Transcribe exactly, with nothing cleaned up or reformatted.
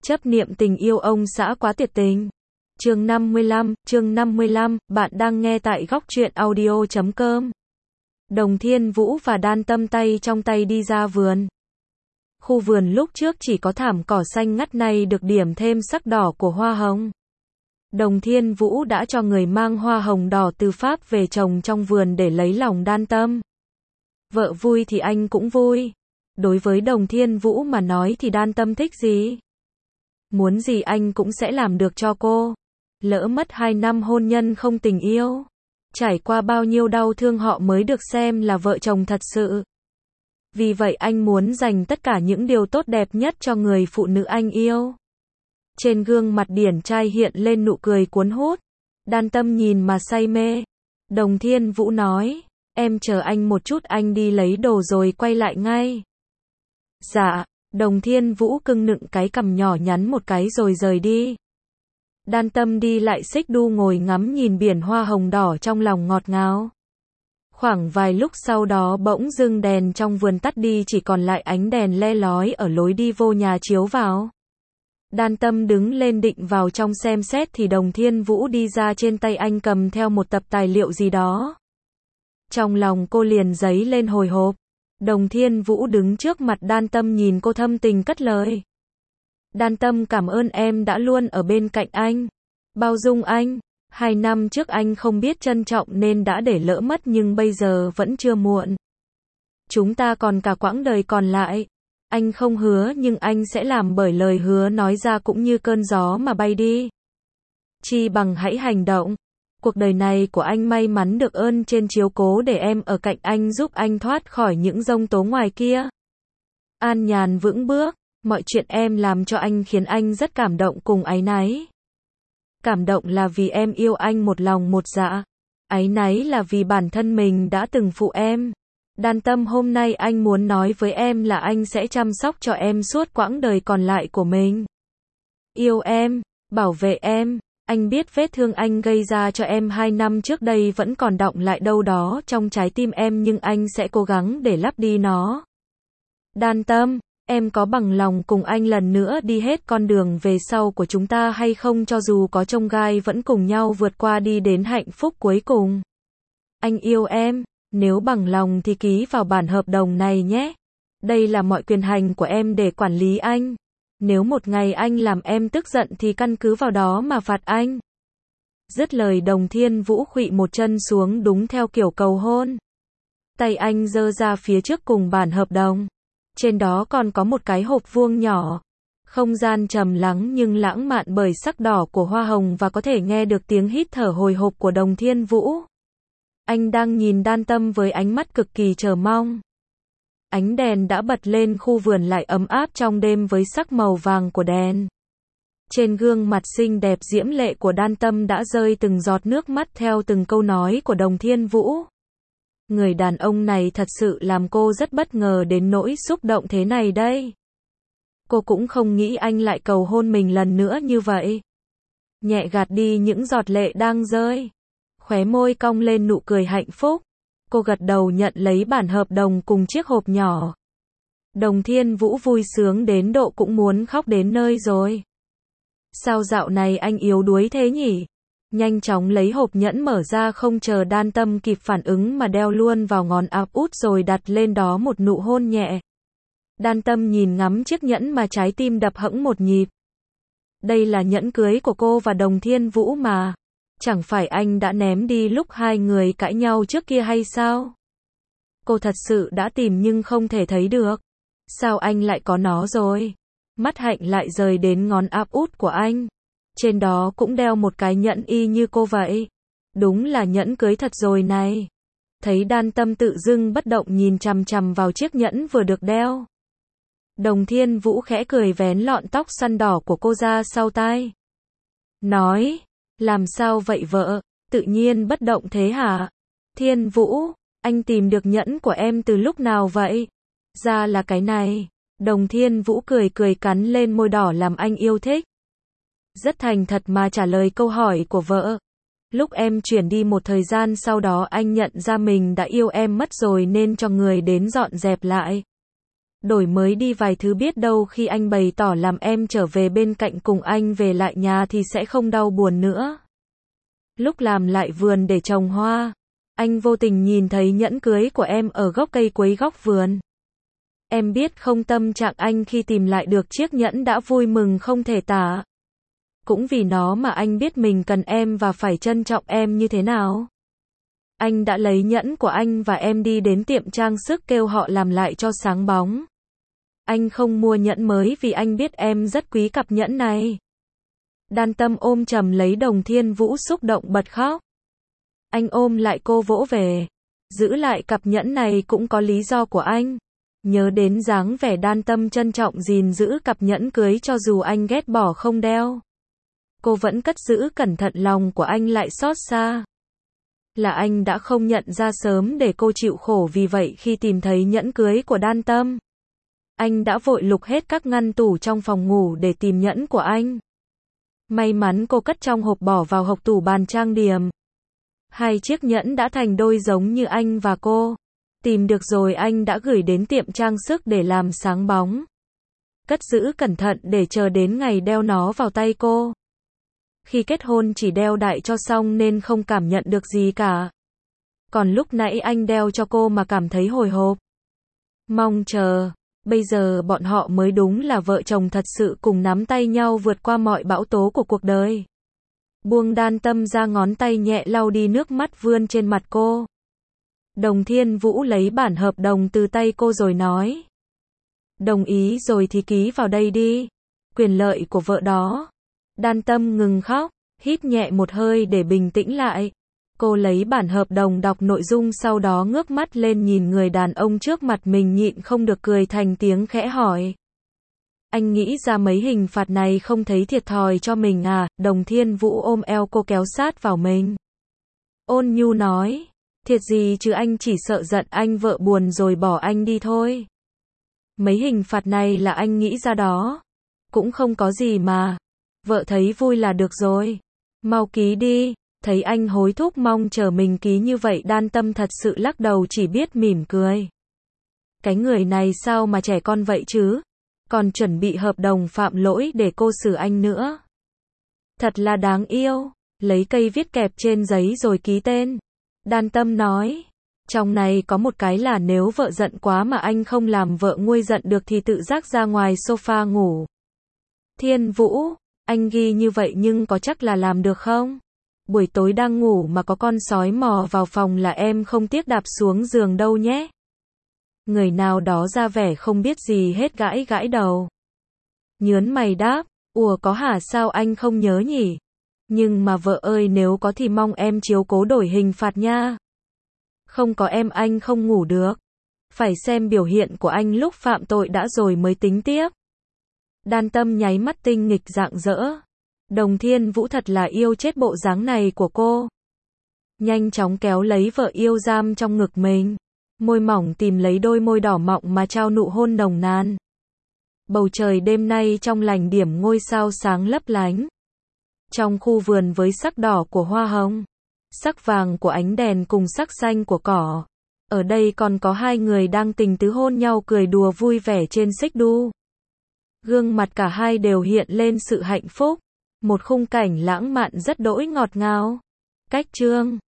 Chấp niệm tình yêu ông xã quá tuyệt tình. Chương năm mươi lăm, chương năm mươi lăm, bạn đang nghe tại góc truyện audio chấm com. Đồng Thiên Vũ và Đan Tâm tay trong tay đi ra vườn. Khu vườn lúc trước chỉ có thảm cỏ xanh ngắt, này được điểm thêm sắc đỏ của hoa hồng. Đồng Thiên Vũ đã cho người mang hoa hồng đỏ từ Pháp về trồng trong vườn để lấy lòng Đan Tâm. Vợ vui thì anh cũng vui. Đối với Đồng Thiên Vũ mà nói thì Đan Tâm thích gì, muốn gì anh cũng sẽ làm được cho cô. Lỡ mất hai năm hôn nhân không tình yêu, trải qua bao nhiêu đau thương họ mới được xem là vợ chồng thật sự. Vì vậy anh muốn dành tất cả những điều tốt đẹp nhất cho người phụ nữ anh yêu. Trên gương mặt điển trai hiện lên nụ cười cuốn hút. Đan Tâm nhìn mà say mê. Đồng Thiên Vũ nói, em chờ anh một chút, anh đi lấy đồ rồi quay lại ngay. Dạ. Đồng Thiên Vũ cưng nựng cái cằm nhỏ nhắn một cái rồi rời đi. Đan Tâm đi lại xích đu ngồi ngắm nhìn biển hoa hồng đỏ trong lòng ngọt ngào. Khoảng vài lúc sau đó bỗng dưng đèn trong vườn tắt đi, chỉ còn lại ánh đèn le lói ở lối đi vô nhà chiếu vào. Đan Tâm đứng lên định vào trong xem xét thì Đồng Thiên Vũ đi ra, trên tay anh cầm theo một tập tài liệu gì đó. Trong lòng cô liền dấy lên hồi hộp. Đồng Thiên Vũ đứng trước mặt Đan Tâm nhìn cô thâm tình cất lời. Đan Tâm cảm ơn em đã luôn ở bên cạnh anh, bao dung anh. Hai năm trước anh không biết trân trọng nên đã để lỡ mất, nhưng bây giờ vẫn chưa muộn. Chúng ta còn cả quãng đời còn lại. Anh không hứa nhưng anh sẽ làm, bởi lời hứa nói ra cũng như cơn gió mà bay đi. Chi bằng hãy hành động. Cuộc đời này của anh may mắn được ơn trên chiếu cố để em ở cạnh anh, giúp anh thoát khỏi những giông tố ngoài kia. An nhàn vững bước, mọi chuyện em làm cho anh khiến anh rất cảm động cùng áy náy. Cảm động là vì em yêu anh một lòng một dạ. Áy náy là vì bản thân mình đã từng phụ em. Đan Tâm, hôm nay anh muốn nói với em là anh sẽ chăm sóc cho em suốt quãng đời còn lại của mình. Yêu em, bảo vệ em. Anh biết vết thương anh gây ra cho em hai năm trước đây vẫn còn đọng lại đâu đó trong trái tim em, nhưng anh sẽ cố gắng để lấp đi nó. Đan Tâm, em có bằng lòng cùng anh lần nữa đi hết con đường về sau của chúng ta hay không, cho dù có chông gai vẫn cùng nhau vượt qua đi đến hạnh phúc cuối cùng. Anh yêu em, nếu bằng lòng thì ký vào bản hợp đồng này nhé. Đây là mọi quyền hành của em để quản lý anh. Nếu một ngày anh làm em tức giận thì căn cứ vào đó mà phạt anh. Dứt lời Đồng Thiên Vũ khuỵu một chân xuống đúng theo kiểu cầu hôn. Tay anh giơ ra phía trước cùng bản hợp đồng. Trên đó còn có một cái hộp vuông nhỏ. Không gian trầm lắng nhưng lãng mạn bởi sắc đỏ của hoa hồng, và có thể nghe được tiếng hít thở hồi hộp của Đồng Thiên Vũ. Anh đang nhìn Đan Tâm với ánh mắt cực kỳ chờ mong. Ánh đèn đã bật lên, khu vườn lại ấm áp trong đêm với sắc màu vàng của đèn. Trên gương mặt xinh đẹp diễm lệ của Đan Tâm đã rơi từng giọt nước mắt theo từng câu nói của Đồng Thiên Vũ. Người đàn ông này thật sự làm cô rất bất ngờ đến nỗi xúc động thế này đây. Cô cũng không nghĩ anh lại cầu hôn mình lần nữa như vậy. Nhẹ gạt đi những giọt lệ đang rơi, khóe môi cong lên nụ cười hạnh phúc. Cô gật đầu nhận lấy bản hợp đồng cùng chiếc hộp nhỏ. Đồng Thiên Vũ vui sướng đến độ cũng muốn khóc đến nơi rồi. Sao dạo này anh yếu đuối thế nhỉ? Nhanh chóng lấy hộp nhẫn mở ra, không chờ Đan Tâm kịp phản ứng mà đeo luôn vào ngón áp út rồi đặt lên đó một nụ hôn nhẹ. Đan Tâm nhìn ngắm chiếc nhẫn mà trái tim đập hững một nhịp. Đây là nhẫn cưới của cô và Đồng Thiên Vũ mà. Chẳng phải anh đã ném đi lúc hai người cãi nhau trước kia hay sao? Cô thật sự đã tìm nhưng không thể thấy được. Sao anh lại có nó rồi? Mắt Hạnh lại rời đến ngón áp út của anh. Trên đó cũng đeo một cái nhẫn y như cô vậy. Đúng là nhẫn cưới thật rồi này. Thấy Đan Tâm tự dưng bất động nhìn chằm chằm vào chiếc nhẫn vừa được đeo. Đồng Thiên Vũ khẽ cười vén lọn tóc săn đỏ của cô ra sau tai. Nói, làm sao vậy vợ, tự nhiên bất động thế hả? Thiên Vũ, anh tìm được nhẫn của em từ lúc nào vậy? Ra là cái này. Đồng Thiên Vũ cười cười cắn lên môi đỏ làm anh yêu thích. Rất thành thật mà trả lời câu hỏi của vợ. Lúc em chuyển đi một thời gian sau đó anh nhận ra mình đã yêu em mất rồi nên cho người đến dọn dẹp lại. đổi mới đi vài thứ biết đâu khi anh bày tỏ làm em trở về bên cạnh cùng anh về lại nhà thì sẽ không đau buồn nữa. Lúc làm lại vườn để trồng hoa, anh vô tình nhìn thấy nhẫn cưới của em ở gốc cây cuối góc vườn. Em biết không, tâm trạng anh khi tìm lại được chiếc nhẫn đã vui mừng không thể tả. Cũng vì nó mà anh biết mình cần em và phải trân trọng em như thế nào. Anh đã lấy nhẫn của anh và em đi đến tiệm trang sức kêu họ làm lại cho sáng bóng. Anh không mua nhẫn mới vì anh biết em rất quý cặp nhẫn này. Đan Tâm ôm chầm lấy Đồng Thiên Vũ xúc động bật khóc. Anh ôm lại cô vỗ về. Giữ lại cặp nhẫn này cũng có lý do của anh. Nhớ đến dáng vẻ Đan Tâm trân trọng gìn giữ cặp nhẫn cưới cho dù anh ghét bỏ không đeo. Cô vẫn cất giữ cẩn thận, lòng của anh lại xót xa. Là anh đã không nhận ra sớm để cô chịu khổ, vì vậy khi tìm thấy nhẫn cưới của Đan Tâm, anh đã vội lục hết các ngăn tủ trong phòng ngủ để tìm nhẫn của anh. May mắn cô cất trong hộp bỏ vào hộc tủ bàn trang điểm. Hai chiếc nhẫn đã thành đôi giống như anh và cô. Tìm được rồi anh đã gửi đến tiệm trang sức để làm sáng bóng. Cất giữ cẩn thận để chờ đến ngày đeo nó vào tay cô. Khi kết hôn chỉ đeo đại cho xong nên không cảm nhận được gì cả. Còn lúc nãy anh đeo cho cô mà cảm thấy hồi hộp. Mong chờ. Bây giờ bọn họ mới đúng là vợ chồng thật sự, cùng nắm tay nhau vượt qua mọi bão tố của cuộc đời. Buông Đan Tâm ra, ngón tay nhẹ lau đi nước mắt vươn trên mặt cô. Đồng Thiên Vũ lấy bản hợp đồng từ tay cô rồi nói. Đồng ý rồi thì ký vào đây đi. Quyền lợi của vợ đó. Đan Tâm ngừng khóc, hít nhẹ một hơi để bình tĩnh lại. Cô lấy bản hợp đồng đọc nội dung, sau đó ngước mắt lên nhìn người đàn ông trước mặt mình, nhịn không được cười thành tiếng, khẽ hỏi. Anh nghĩ ra mấy hình phạt này không thấy thiệt thòi cho mình à? Đồng Thiên Vũ ôm eo cô kéo sát vào mình. Ôn nhu nói. Thiệt gì chứ, anh chỉ sợ giận anh vợ buồn rồi bỏ anh đi thôi. Mấy hình phạt này là anh nghĩ ra đó. Cũng không có gì mà. Vợ thấy vui là được rồi. Mau ký đi. Thấy anh hối thúc mong chờ mình ký như vậy, Đan Tâm thật sự lắc đầu, chỉ biết mỉm cười. Cái người này sao mà trẻ con vậy chứ? Còn chuẩn bị hợp đồng phạm lỗi để cô xử anh nữa. Thật là đáng yêu. Lấy cây viết kẹp trên giấy rồi ký tên. Đan Tâm nói. Trong này có một cái là nếu vợ giận quá mà anh không làm vợ nguôi giận được thì tự giác ra ngoài sofa ngủ. Thiên Vũ, anh ghi như vậy nhưng có chắc là làm được không? Buổi tối đang ngủ mà có con sói mò vào phòng là em không tiếc đạp xuống giường đâu nhé. Người nào đó ra vẻ không biết gì hết, gãi gãi đầu. Nhớn mày đáp, ủa có hả, sao anh không nhớ nhỉ? Nhưng mà vợ ơi, nếu có thì mong em chiếu cố đổi hình phạt nha. Không có em anh không ngủ được. Phải xem biểu hiện của anh lúc phạm tội đã rồi mới tính tiếp. Đan Tâm nháy mắt tinh nghịch rạng rỡ. Đồng Thiên Vũ thật là yêu chết bộ dáng này của cô. Nhanh chóng kéo lấy vợ yêu giam trong ngực mình. Môi mỏng tìm lấy đôi môi đỏ mọng mà trao nụ hôn nồng nàn. Bầu trời đêm nay trong lành, điểm ngôi sao sáng lấp lánh. Trong khu vườn với sắc đỏ của hoa hồng, sắc vàng của ánh đèn cùng sắc xanh của cỏ. Ở đây còn có hai người đang tình tứ hôn nhau, cười đùa vui vẻ trên xích đu. Gương mặt cả hai đều hiện lên sự hạnh phúc. Một khung cảnh lãng mạn rất đỗi ngọt ngào. Cách chương